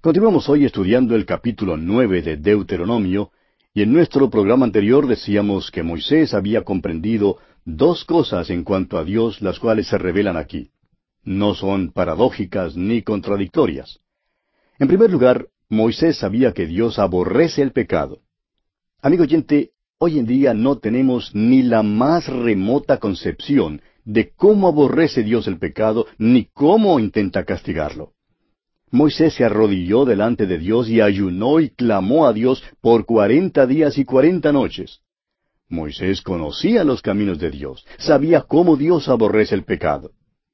Continuamos hoy estudiando el capítulo 9 de Deuteronomio, y en nuestro programa anterior decíamos que Moisés había comprendido dos cosas en cuanto a Dios, las cuales se revelan aquí. No son paradójicas ni contradictorias. En primer lugar, Moisés sabía que Dios aborrece el pecado. Amigo oyente, hoy en día no tenemos ni la más remota concepción de cómo aborrece Dios el pecado, ni cómo intenta castigarlo. Moisés se arrodilló delante de Dios y ayunó y clamó a Dios por 40 días y 40 noches. Moisés conocía los caminos de Dios, sabía cómo Dios aborrece el pecado.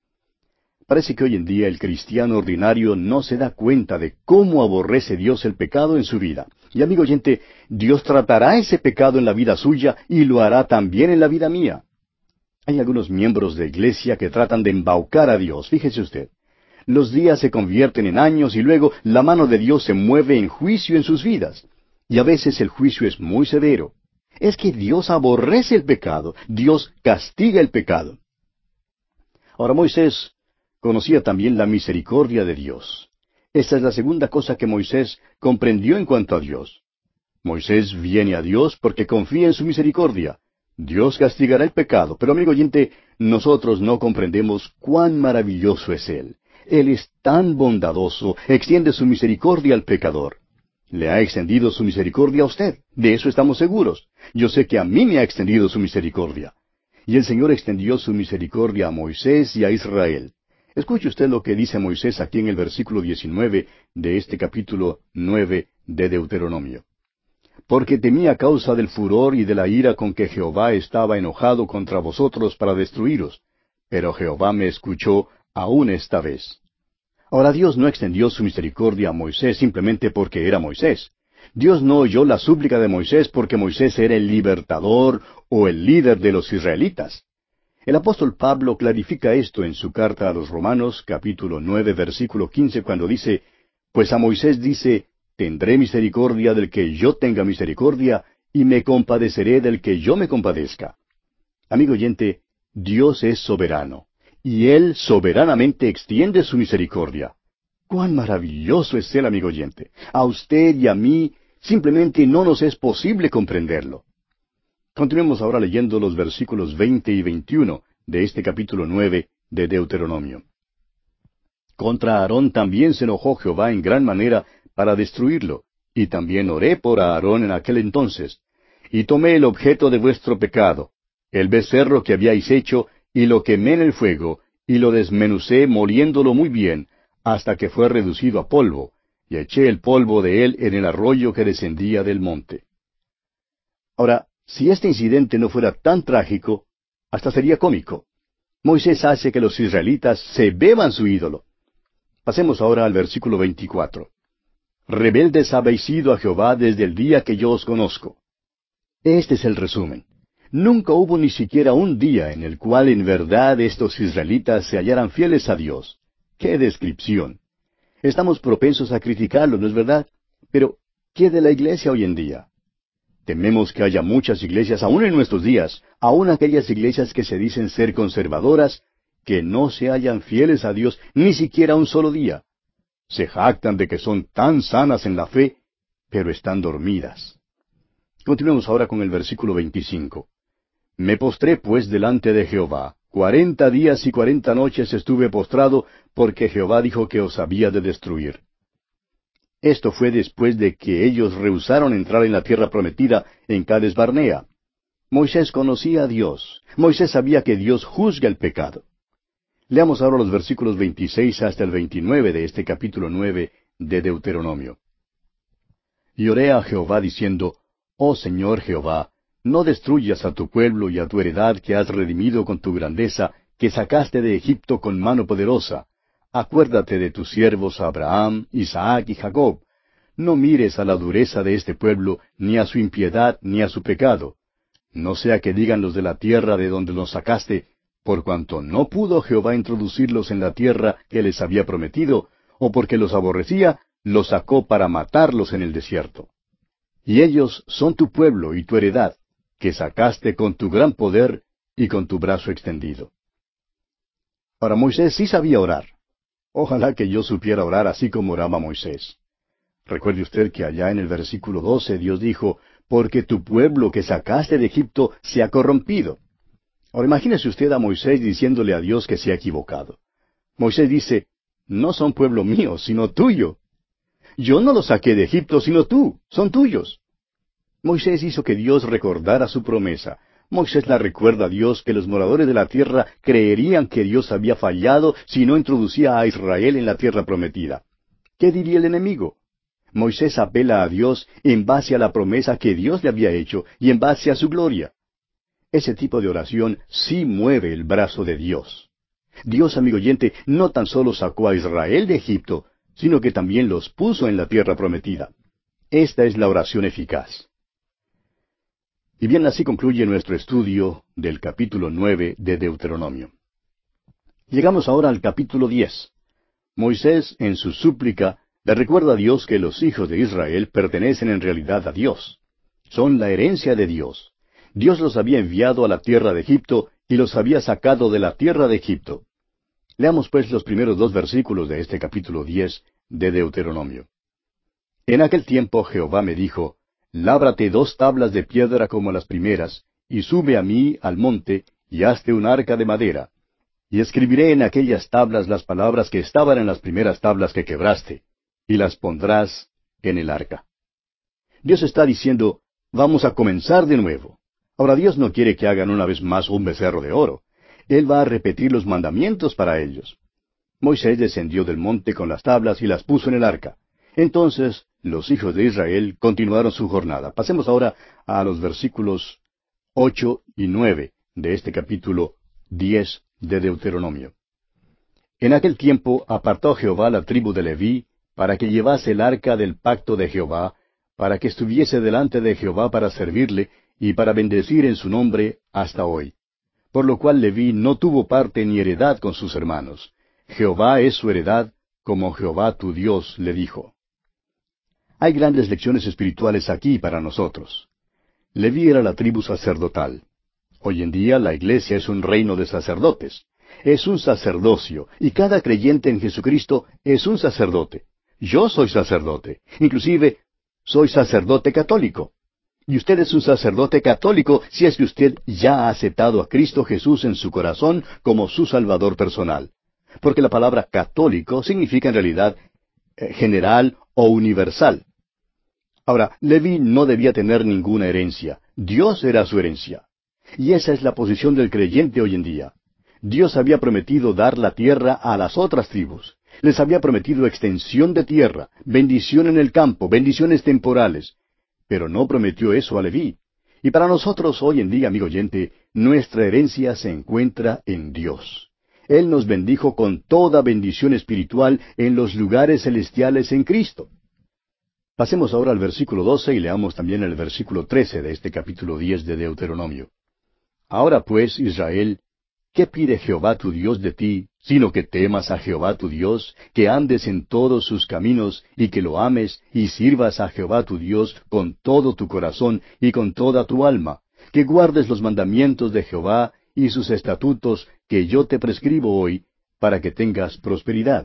Parece que hoy en día el cristiano ordinario no se da cuenta de cómo aborrece Dios el pecado en su vida. Y amigo oyente, Dios tratará ese pecado en la vida suya y lo hará también en la vida mía. Hay algunos miembros de iglesia que tratan de embaucar a Dios, fíjese usted. Los días se convierten en años y luego la mano de Dios se mueve en juicio en sus vidas. Y a veces el juicio es muy severo. Es que Dios aborrece el pecado, Dios castiga el pecado. Ahora Moisés conocía también la misericordia de Dios. Esta es la segunda cosa que Moisés comprendió en cuanto a Dios. Moisés viene a Dios porque confía en su misericordia. Dios castigará el pecado, pero amigo oyente, nosotros no comprendemos cuán maravilloso es Él. Él es tan bondadoso, extiende su misericordia al pecador. Le ha extendido su misericordia a usted, de eso estamos seguros. Yo sé que a mí me ha extendido su misericordia. Y el Señor extendió su misericordia a Moisés y a Israel. Escuche usted lo que dice Moisés aquí en el versículo 19 de este capítulo 9 de Deuteronomio. Porque temí a causa del furor y de la ira con que Jehová estaba enojado contra vosotros para destruiros. Pero Jehová me escuchó aún esta vez. Ahora Dios no extendió su misericordia a Moisés simplemente porque era Moisés. Dios no oyó la súplica de Moisés porque Moisés era el libertador o el líder de los israelitas. El apóstol Pablo clarifica esto en su carta a los Romanos, capítulo 9, versículo 15, cuando dice, Pues a Moisés dice, Tendré misericordia del que yo tenga misericordia, y me compadeceré del que yo me compadezca. Amigo oyente, Dios es soberano, y Él soberanamente extiende su misericordia. ¡Cuán maravilloso es Él, amigo oyente! A usted y a mí simplemente no nos es posible comprenderlo. Continuemos ahora leyendo los versículos 20 y 21 de este capítulo 9 de Deuteronomio. Contra Aarón también se enojó Jehová en gran manera para destruirlo, y también oré por Aarón en aquel entonces. Y tomé el objeto de vuestro pecado, el becerro que habíais hecho, y lo quemé en el fuego, y lo desmenucé moliéndolo muy bien, hasta que fue reducido a polvo, y eché el polvo de él en el arroyo que descendía del monte. Ahora, si este incidente no fuera tan trágico, hasta sería cómico. Moisés hace que los israelitas se beban su ídolo. Pasemos ahora al versículo 24. Rebeldes habéis sido a Jehová desde el día que yo os conozco. Este es el resumen. Nunca hubo ni siquiera un día en el cual en verdad estos israelitas se hallaran fieles a Dios. ¡Qué descripción! Estamos propensos a criticarlo, ¿no es verdad? Pero, ¿qué de la iglesia hoy en día? Tememos que haya muchas iglesias, aún en nuestros días, aún aquellas iglesias que se dicen ser conservadoras, que no se hallan fieles a Dios ni siquiera un solo día. Se jactan de que son tan sanas en la fe, pero están dormidas. Continuemos ahora con el versículo 25. Me postré pues delante de Jehová. 40 días y 40 noches estuve postrado, porque Jehová dijo que os había de destruir. Esto fue después de que ellos rehusaron entrar en la tierra prometida en Cades Barnea. Moisés conocía a Dios. Moisés sabía que Dios juzga el pecado. Leamos ahora los versículos 26 hasta el 29 de este capítulo 9 de Deuteronomio. Y oré a Jehová diciendo, Oh Señor Jehová, no destruyas a tu pueblo y a tu heredad que has redimido con tu grandeza, que sacaste de Egipto con mano poderosa. Acuérdate de tus siervos Abraham, Isaac y Jacob. No mires a la dureza de este pueblo, ni a su impiedad, ni a su pecado. No sea que digan los de la tierra de donde los sacaste, por cuanto no pudo Jehová introducirlos en la tierra que les había prometido, o porque los aborrecía, los sacó para matarlos en el desierto. Y ellos son tu pueblo y tu heredad, que sacaste con tu gran poder y con tu brazo extendido. Ahora Moisés sí sabía orar. Ojalá que yo supiera orar así como oraba Moisés. Recuerde usted que allá en el versículo 12 Dios dijo, porque tu pueblo que sacaste de Egipto se ha corrompido. Ahora imagínese usted a Moisés diciéndole a Dios que se ha equivocado. Moisés dice, no son pueblo mío, sino tuyo. Yo no los saqué de Egipto, sino tú, son tuyos. Moisés hizo que Dios recordara su promesa. Moisés la recuerda a Dios que los moradores de la tierra creerían que Dios había fallado si no introducía a Israel en la tierra prometida. ¿Qué diría el enemigo? Moisés apela a Dios en base a la promesa que Dios le había hecho y en base a su gloria. Ese tipo de oración sí mueve el brazo de Dios. Dios, amigo oyente, no tan solo sacó a Israel de Egipto, sino que también los puso en la tierra prometida. Esta es la oración eficaz. Y bien, así concluye nuestro estudio del capítulo 9 de Deuteronomio. Llegamos ahora al capítulo 10. Moisés, en su súplica, le recuerda a Dios que los hijos de Israel pertenecen en realidad a Dios. Son la herencia de Dios. Dios los había enviado a la tierra de Egipto y los había sacado de la tierra de Egipto. Leamos pues los primeros 2 versículos de este capítulo 10 de Deuteronomio. En aquel tiempo Jehová me dijo, lábrate 2 tablas de piedra como las primeras, y sube a mí al monte, y hazte un arca de madera. Y escribiré en aquellas tablas las palabras que estaban en las primeras tablas que quebraste, y las pondrás en el arca. Dios está diciendo, vamos a comenzar de nuevo. Ahora Dios no quiere que hagan una vez más un becerro de oro. Él va a repetir los mandamientos para ellos. Moisés descendió del monte con las tablas y las puso en el arca. Entonces los hijos de Israel continuaron su jornada. Pasemos ahora a los versículos 8 y 9 de este capítulo 10 de Deuteronomio. En aquel tiempo apartó Jehová la tribu de Leví para que llevase el arca del pacto de Jehová, para que estuviese delante de Jehová para servirle y para bendecir en su nombre hasta hoy. Por lo cual Leví no tuvo parte ni heredad con sus hermanos. Jehová es su heredad, como Jehová tu Dios le dijo. Hay grandes lecciones espirituales aquí para nosotros. Leví era la tribu sacerdotal. Hoy en día la iglesia es un reino de sacerdotes. Es un sacerdocio, y cada creyente en Jesucristo es un sacerdote. Yo soy sacerdote. Inclusive, soy sacerdote católico. Y usted es un sacerdote católico si es que usted ya ha aceptado a Cristo Jesús en su corazón como su Salvador personal. Porque la palabra católico significa en realidad general o universal. Ahora, Leví no debía tener ninguna herencia. Dios era su herencia. Y esa es la posición del creyente hoy en día. Dios había prometido dar la tierra a las otras tribus. Les había prometido extensión de tierra, bendición en el campo, bendiciones temporales. Pero no prometió eso a Leví. Y para nosotros hoy en día, amigo oyente, nuestra herencia se encuentra en Dios. Él nos bendijo con toda bendición espiritual en los lugares celestiales en Cristo. Pasemos ahora al versículo 12 y leamos también el versículo 13 de este capítulo 10 de Deuteronomio. Ahora pues, Israel, ¿qué pide Jehová tu Dios de ti, sino que temas a Jehová tu Dios, que andes en todos sus caminos, y que lo ames, y sirvas a Jehová tu Dios con todo tu corazón y con toda tu alma, que guardes los mandamientos de Jehová y sus estatutos que yo te prescribo hoy, para que tengas prosperidad?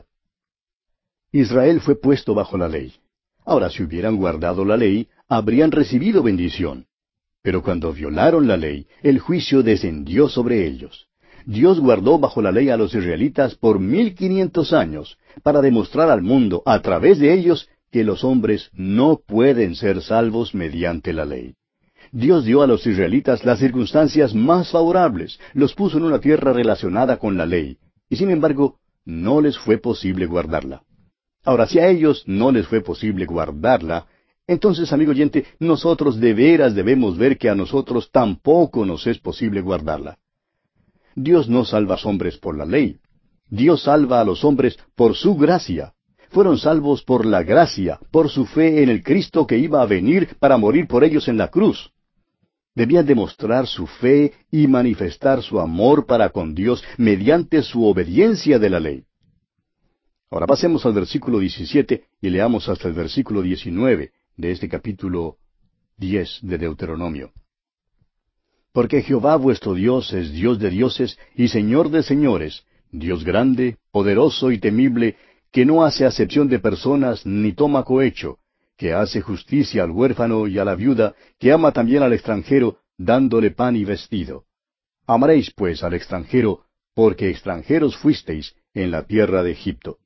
Israel fue puesto bajo la ley. Ahora, si hubieran guardado la ley, habrían recibido bendición. Pero cuando violaron la ley, el juicio descendió sobre ellos. Dios guardó bajo la ley a los israelitas por 1500 años, para demostrar al mundo, a través de ellos, que los hombres no pueden ser salvos mediante la ley. Dios dio a los israelitas las circunstancias más favorables, los puso en una tierra relacionada con la ley, y sin embargo, no les fue posible guardarla. Ahora, si a ellos no les fue posible guardarla, entonces, amigo oyente, nosotros de veras debemos ver que a nosotros tampoco nos es posible guardarla. Dios no salva a los hombres por la ley. Dios salva a los hombres por su gracia. Fueron salvos por la gracia, por su fe en el Cristo que iba a venir para morir por ellos en la cruz. Debían demostrar su fe y manifestar su amor para con Dios mediante su obediencia de la ley. Ahora pasemos al versículo 17 y leamos hasta el versículo 19 de este capítulo 10 de Deuteronomio. Porque Jehová vuestro Dios es Dios de dioses y Señor de señores, Dios grande, poderoso y temible, que no hace acepción de personas ni toma cohecho, que hace justicia al huérfano y a la viuda, que ama también al extranjero, dándole pan y vestido. Amaréis pues al extranjero, porque extranjeros fuisteis en la tierra de Egipto.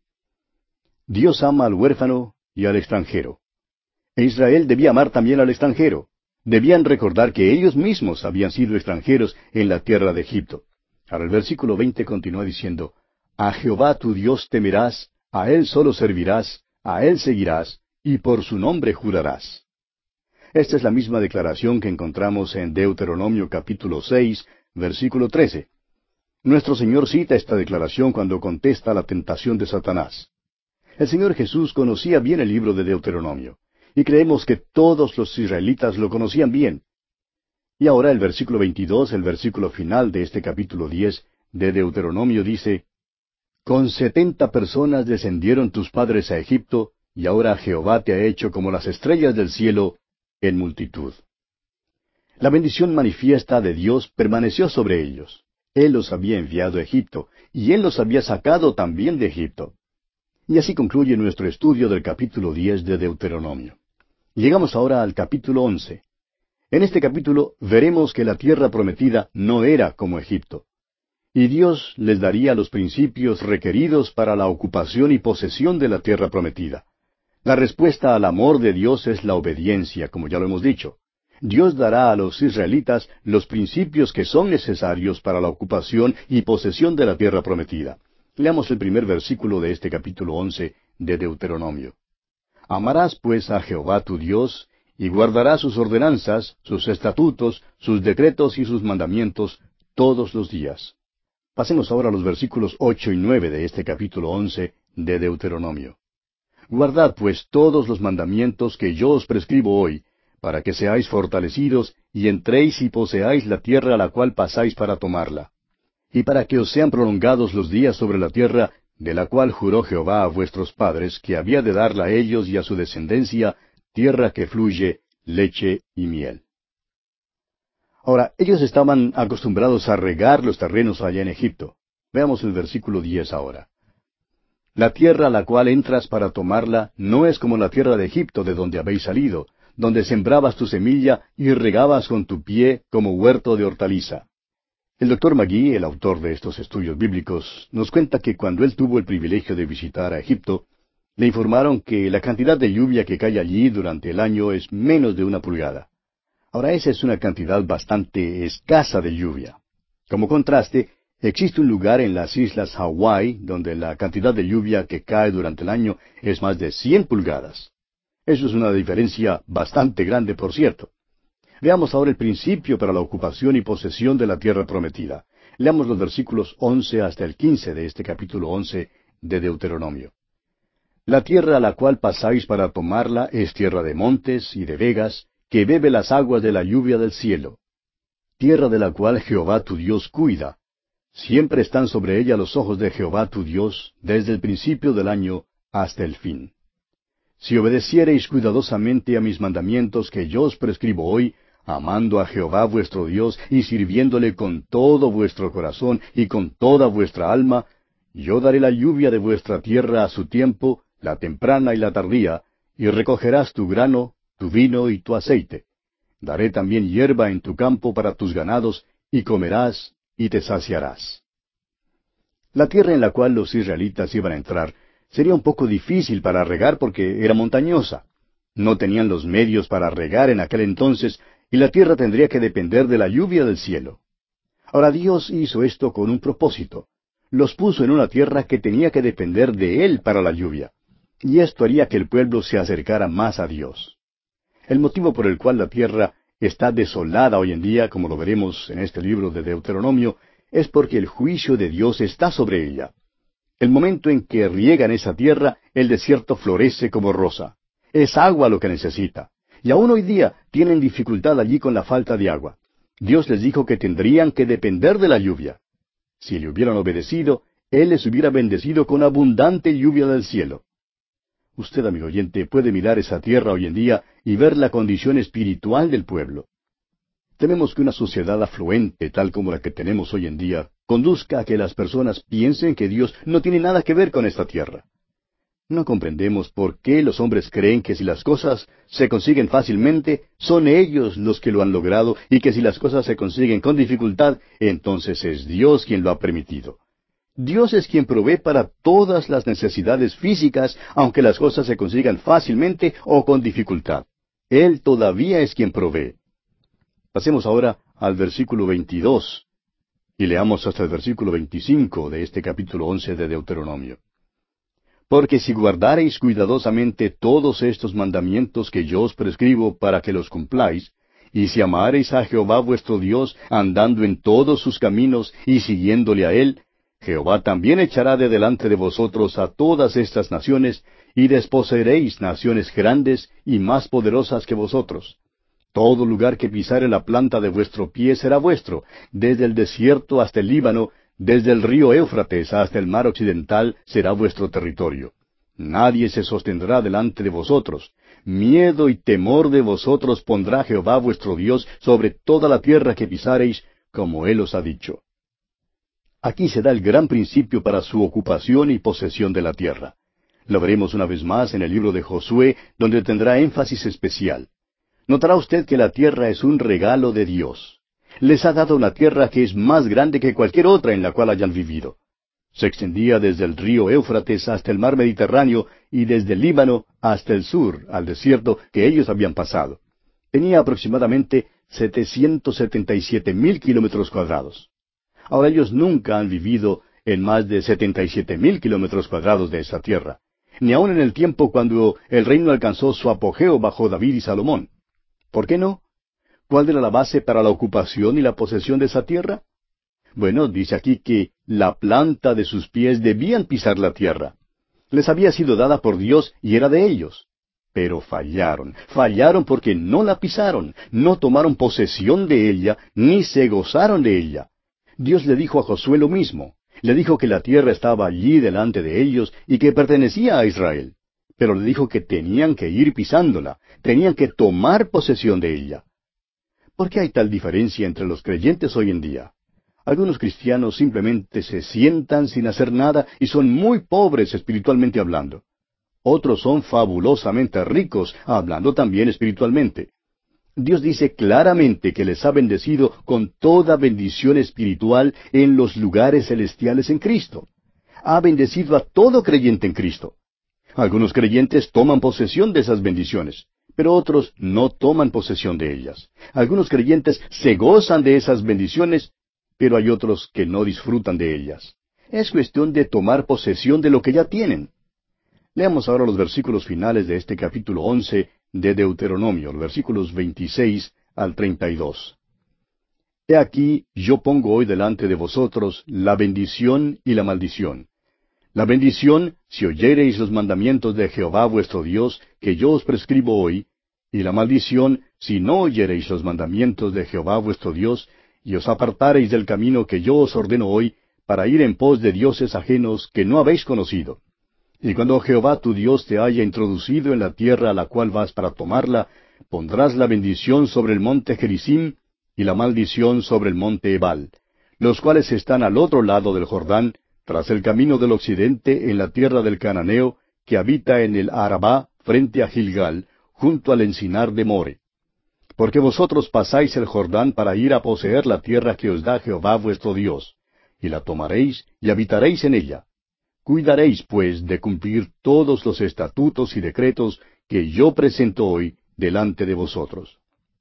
Dios ama al huérfano y al extranjero. E Israel debía amar también al extranjero. Debían recordar que ellos mismos habían sido extranjeros en la tierra de Egipto. Ahora el versículo 20 continúa diciendo, A Jehová tu Dios temerás, a Él solo servirás, a Él seguirás, y por su nombre jurarás. Esta es la misma declaración que encontramos en Deuteronomio capítulo 6, versículo 13. Nuestro Señor cita esta declaración cuando contesta a la tentación de Satanás. El Señor Jesús conocía bien el libro de Deuteronomio, y creemos que todos los israelitas lo conocían bien. Y ahora el versículo 22, el versículo final de este capítulo 10 de Deuteronomio dice, Con 70 personas descendieron tus padres a Egipto, y ahora Jehová te ha hecho como las estrellas del cielo en multitud. La bendición manifiesta de Dios permaneció sobre ellos. Él los había enviado a Egipto, y Él los había sacado también de Egipto. Y así concluye nuestro estudio del capítulo 10 de Deuteronomio. Llegamos ahora al capítulo 11. En este capítulo veremos que la tierra prometida no era como Egipto. Y Dios les daría los principios requeridos para la ocupación y posesión de la tierra prometida. La respuesta al amor de Dios es la obediencia, como ya lo hemos dicho. Dios dará a los israelitas los principios que son necesarios para la ocupación y posesión de la tierra prometida. Leamos el primer versículo de este capítulo 11 de Deuteronomio. Amarás pues a Jehová tu Dios, y guardarás sus ordenanzas, sus estatutos, sus decretos y sus mandamientos todos los días. Pasemos ahora a los versículos 8 y 9 de este capítulo 11 de Deuteronomio. Guardad pues todos los mandamientos que yo os prescribo hoy, para que seáis fortalecidos y entréis y poseáis la tierra a la cual pasáis para tomarla. Y para que os sean prolongados los días sobre la tierra, de la cual juró Jehová a vuestros padres, que había de darla a ellos y a su descendencia, tierra que fluye leche y miel. Ahora, ellos estaban acostumbrados a regar los terrenos allá en Egipto. Veamos el versículo 10 ahora. La tierra a la cual entras para tomarla no es como la tierra de Egipto de donde habéis salido, donde sembrabas tu semilla y regabas con tu pie como huerto de hortaliza. El Dr. Magee, el autor de estos estudios bíblicos, nos cuenta que cuando él tuvo el privilegio de visitar a Egipto, le informaron que la cantidad de lluvia que cae allí durante el año es menos de 1 pulgada. Ahora esa es una cantidad bastante escasa de lluvia. Como contraste, existe un lugar en las islas Hawái donde la cantidad de lluvia que cae durante el año es más de 100 pulgadas. Eso es una diferencia bastante grande, por cierto. Veamos ahora el principio para la ocupación y posesión de la tierra prometida. Leamos los versículos 11 hasta el 15 de este capítulo 11 de Deuteronomio. La tierra a la cual pasáis para tomarla es tierra de montes y de vegas, que bebe las aguas de la lluvia del cielo. Tierra de la cual Jehová tu Dios cuida. Siempre están sobre ella los ojos de Jehová tu Dios, desde el principio del año hasta el fin. Si obedeciereis cuidadosamente a mis mandamientos que yo os prescribo hoy, amando a Jehová vuestro Dios y sirviéndole con todo vuestro corazón y con toda vuestra alma, yo daré la lluvia de vuestra tierra a su tiempo, la temprana y la tardía, y recogerás tu grano, tu vino y tu aceite. Daré también hierba en tu campo para tus ganados, y comerás y te saciarás. La tierra en la cual los israelitas iban a entrar sería un poco difícil para regar porque era montañosa. No tenían los medios para regar en aquel entonces, y la tierra tendría que depender de la lluvia del cielo. Ahora Dios hizo esto con un propósito. Los puso en una tierra que tenía que depender de Él para la lluvia. Y esto haría que el pueblo se acercara más a Dios. El motivo por el cual la tierra está desolada hoy en día, como lo veremos en este libro de Deuteronomio, es porque el juicio de Dios está sobre ella. El momento en que riegan esa tierra, el desierto florece como rosa. Es agua lo que necesita. Y aún hoy día tienen dificultad allí con la falta de agua. Dios les dijo que tendrían que depender de la lluvia. Si le hubieran obedecido, Él les hubiera bendecido con abundante lluvia del cielo. Usted, amigo oyente, puede mirar esa tierra hoy en día y ver la condición espiritual del pueblo. Tememos que una sociedad afluente, tal como la que tenemos hoy en día, conduzca a que las personas piensen que Dios no tiene nada que ver con esta tierra. No comprendemos por qué los hombres creen que si las cosas se consiguen fácilmente, son ellos los que lo han logrado, y que si las cosas se consiguen con dificultad, entonces es Dios quien lo ha permitido. Dios es quien provee para todas las necesidades físicas, aunque las cosas se consigan fácilmente o con dificultad. Él todavía es quien provee. Pasemos ahora al versículo 22 y leamos hasta el versículo 25 de este capítulo 11 de Deuteronomio. Porque si guardareis cuidadosamente todos estos mandamientos que yo os prescribo para que los cumpláis, y si amareis a Jehová vuestro Dios andando en todos sus caminos y siguiéndole a Él, Jehová también echará de delante de vosotros a todas estas naciones, y desposeeréis naciones grandes y más poderosas que vosotros. Todo lugar que pisare la planta de vuestro pie será vuestro, desde el desierto hasta el Líbano, desde el río Éufrates hasta el mar occidental será vuestro territorio. Nadie se sostendrá delante de vosotros. Miedo y temor de vosotros pondrá Jehová vuestro Dios sobre toda la tierra que pisareis, como Él os ha dicho. Aquí se da el gran principio para su ocupación y posesión de la tierra. Lo veremos una vez más en el libro de Josué, donde tendrá énfasis especial. Notará usted que la tierra es un regalo de Dios. Les ha dado una tierra que es más grande que cualquier otra en la cual hayan vivido. Se extendía desde el río Éufrates hasta el mar Mediterráneo y desde el Líbano hasta el sur, al desierto que ellos habían pasado. Tenía aproximadamente 777,000 kilómetros cuadrados. Ahora ellos nunca han vivido en más de 77,000 kilómetros cuadrados de esa tierra, ni aun en el tiempo cuando el reino alcanzó su apogeo bajo David y Salomón. ¿Por qué no? ¿Cuál era la base para la ocupación y la posesión de esa tierra? Bueno, dice aquí que la planta de sus pies debían pisar la tierra. Les había sido dada por Dios y era de ellos. Pero fallaron porque no la pisaron, no tomaron posesión de ella, ni se gozaron de ella. Dios le dijo a Josué lo mismo. Le dijo que la tierra estaba allí delante de ellos y que pertenecía a Israel. Pero le dijo que tenían que ir pisándola, tenían que tomar posesión de ella. ¿Por qué hay tal diferencia entre los creyentes hoy en día? Algunos cristianos simplemente se sientan sin hacer nada y son muy pobres espiritualmente hablando. Otros son fabulosamente ricos, hablando también espiritualmente. Dios dice claramente que les ha bendecido con toda bendición espiritual en los lugares celestiales en Cristo. Ha bendecido a todo creyente en Cristo. Algunos creyentes toman posesión de esas bendiciones, pero otros no toman posesión de ellas. Algunos creyentes se gozan de esas bendiciones, pero hay otros que no disfrutan de ellas. Es cuestión de tomar posesión de lo que ya tienen. Leamos ahora los versículos finales de este capítulo 11 de Deuteronomio, los versículos 26 al 32. He aquí, yo pongo hoy delante de vosotros la bendición y la maldición. La bendición, si oyereis los mandamientos de Jehová vuestro Dios, que yo os prescribo hoy, y la maldición, si no oyereis los mandamientos de Jehová vuestro Dios, y os apartareis del camino que yo os ordeno hoy, para ir en pos de dioses ajenos que no habéis conocido. Y cuando Jehová tu Dios te haya introducido en la tierra a la cual vas para tomarla, pondrás la bendición sobre el monte Gerizim y la maldición sobre el monte Ebal, los cuales están al otro lado del Jordán, tras el camino del occidente en la tierra del Cananeo, que habita en el Arabá frente a Gilgal, junto al encinar de More. Porque vosotros pasáis el Jordán para ir a poseer la tierra que os da Jehová vuestro Dios, y la tomaréis y habitaréis en ella. Cuidaréis, pues, de cumplir todos los estatutos y decretos que yo presento hoy delante de vosotros.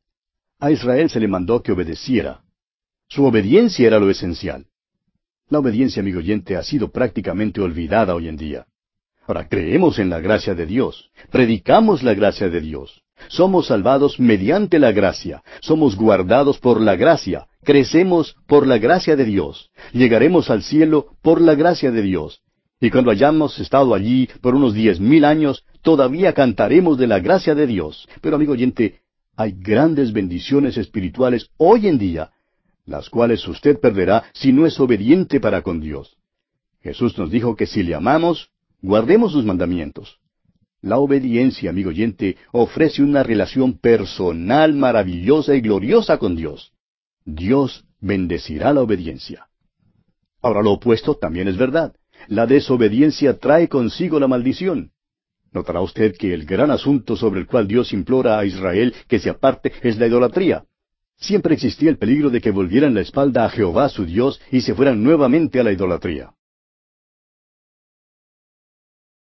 A Israel se le mandó que obedeciera. Su obediencia era lo esencial. La obediencia, amigo oyente, ha sido prácticamente olvidada hoy en día. Ahora, creemos en la gracia de Dios, predicamos la gracia de Dios, somos salvados mediante la gracia, somos guardados por la gracia, crecemos por la gracia de Dios, llegaremos al cielo por la gracia de Dios. Y cuando hayamos estado allí por unos 10,000 años, todavía cantaremos de la gracia de Dios. Pero, amigo oyente, hay grandes bendiciones espirituales hoy en día, las cuales usted perderá si no es obediente para con Dios. Jesús nos dijo que si le amamos, guardemos sus mandamientos. La obediencia, amigo oyente, ofrece una relación personal maravillosa y gloriosa con Dios. Dios bendecirá la obediencia. Ahora, lo opuesto también es verdad. La desobediencia trae consigo la maldición. Notará usted que el gran asunto sobre el cual Dios implora a Israel que se aparte es la idolatría. Siempre existía el peligro de que volvieran la espalda a Jehová su Dios y se fueran nuevamente a la idolatría.